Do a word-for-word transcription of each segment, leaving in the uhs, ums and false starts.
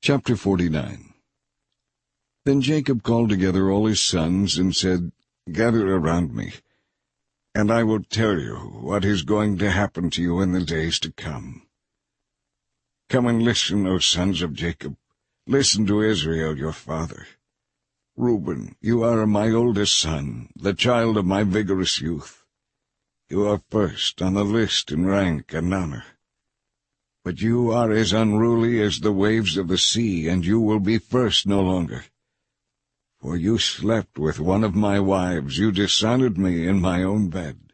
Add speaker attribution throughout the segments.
Speaker 1: Chapter forty-nine. Then Jacob called together all his sons and said, "Gather around me, and I will tell you what is going to happen to you in the days to come. Come and listen, O sons of Jacob. Listen to Israel your father. Reuben, you are my oldest son, the child of my vigorous youth. You are first on the list in rank and honor. But you are as unruly as the waves of the sea, and you will be first no longer. For you slept with one of my wives, you dishonored me in my own bed.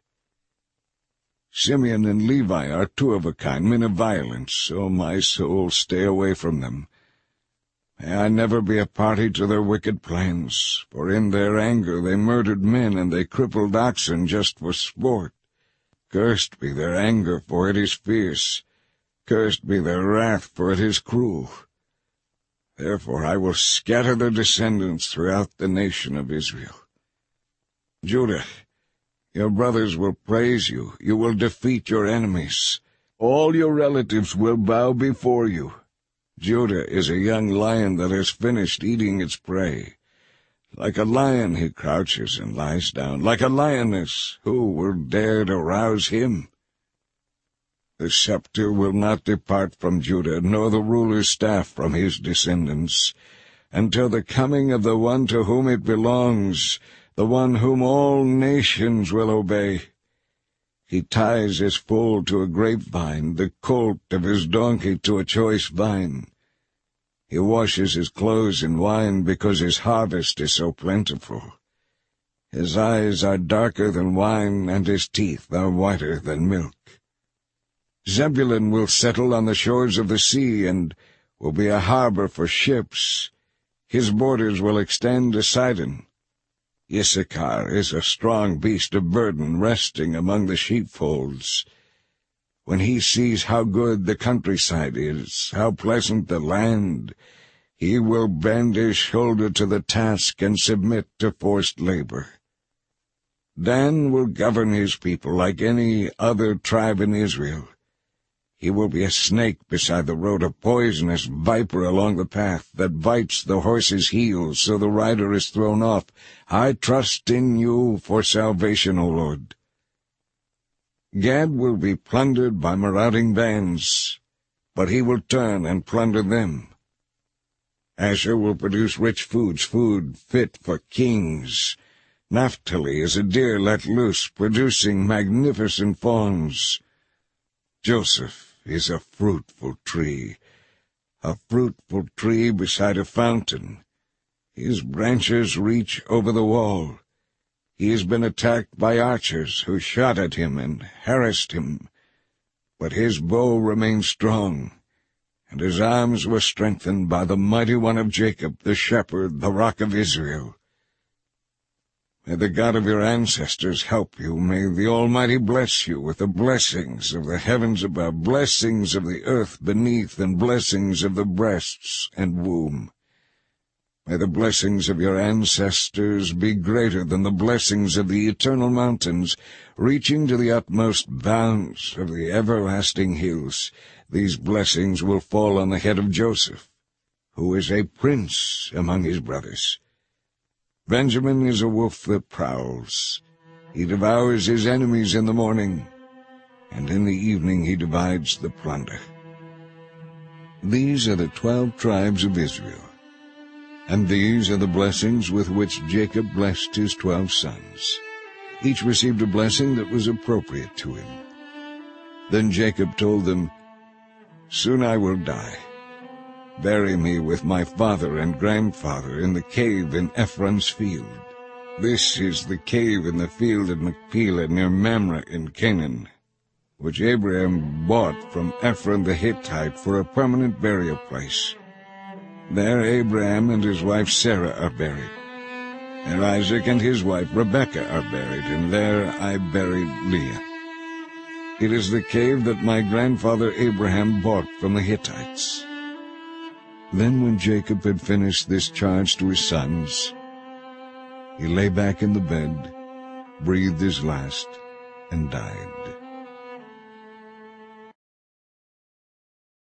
Speaker 1: Simeon and Levi are two of a kind, men of violence, O my soul, stay away from them. May I never be a party to their wicked plans, for in their anger they murdered men, and they crippled oxen just for sport. Cursed be their anger, for it is fierce. Cursed be their wrath, for it is cruel. Therefore I will scatter their descendants throughout the nation of Israel. Judah, your brothers will praise you. You will defeat your enemies. All your relatives will bow before you. Judah is a young lion that has finished eating its prey. Like a lion he crouches and lies down. Like a lioness, who will dare to rouse him? The scepter will not depart from Judah, nor the ruler's staff from his descendants, until the coming of the one to whom it belongs, the one whom all nations will obey. He ties his foal to a grapevine, the colt of his donkey to a choice vine. He washes his clothes in wine, because his harvest is so plentiful. His eyes are darker than wine, and his teeth are whiter than milk. Zebulun will settle on the shores of the sea, and will be a harbor for ships. His borders will extend to Sidon. Issachar is a strong beast of burden, resting among the sheepfolds. When he sees how good the countryside is, how pleasant the land, he will bend his shoulder to the task and submit to forced labor. Dan will govern his people like any other tribe in Israel. He will be a snake beside the road, a poisonous viper along the path, that bites the horse's heels so the rider is thrown off. I trust in you for salvation, O Lord. Gad will be plundered by marauding bands, but he will turn and plunder them. Asher will produce rich foods, food fit for kings. Naphtali is a deer let loose, producing magnificent fawns. Joseph is a fruitful tree, a fruitful tree beside a fountain. His branches reach over the wall. He has been attacked by archers who shot at him and harassed him, but his bow remained strong, and his arms were strengthened by the mighty one of Jacob, the shepherd, the rock of Israel. May the God of your ancestors help you. May the Almighty bless you with the blessings of the heavens above, blessings of the earth beneath, and blessings of the breasts and womb. May the blessings of your ancestors be greater than the blessings of the eternal mountains, reaching to the utmost bounds of the everlasting hills. These blessings will fall on the head of Joseph, who is a prince among his brothers. Benjamin is a wolf that prowls. He devours his enemies in the morning, and in the evening he divides the plunder. These are the twelve tribes of Israel, and these are the blessings with which Jacob blessed his twelve sons. Each received a blessing that was appropriate to him. Then Jacob told them, "Soon I will die. Bury me with my father and grandfather in the cave in Ephron's field. This is the cave in the field of Machpelah near Mamre in Canaan, which Abraham bought from Ephron the Hittite for a permanent burial place. There Abraham and his wife Sarah are buried. There Isaac and his wife Rebekah are buried, and there I buried Leah. It is the cave that my grandfather Abraham bought from the Hittites." Then when Jacob had finished this charge to his sons, he lay back in the bed, breathed his last, and died.